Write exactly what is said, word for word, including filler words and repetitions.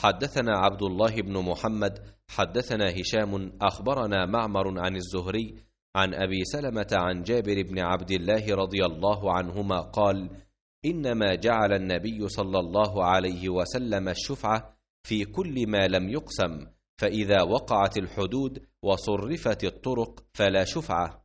حدثنا عبد الله بن محمد حدثنا هشام أخبرنا معمر عن الزهري عن أبي سلمة عن جابر بن عبد الله رضي الله عنهما قال: إنما جعل النبي صلى الله عليه وسلم الشفعة في كل ما لم يقسم، فإذا وقعت الحدود وصرفت الطرق فلا شفعة.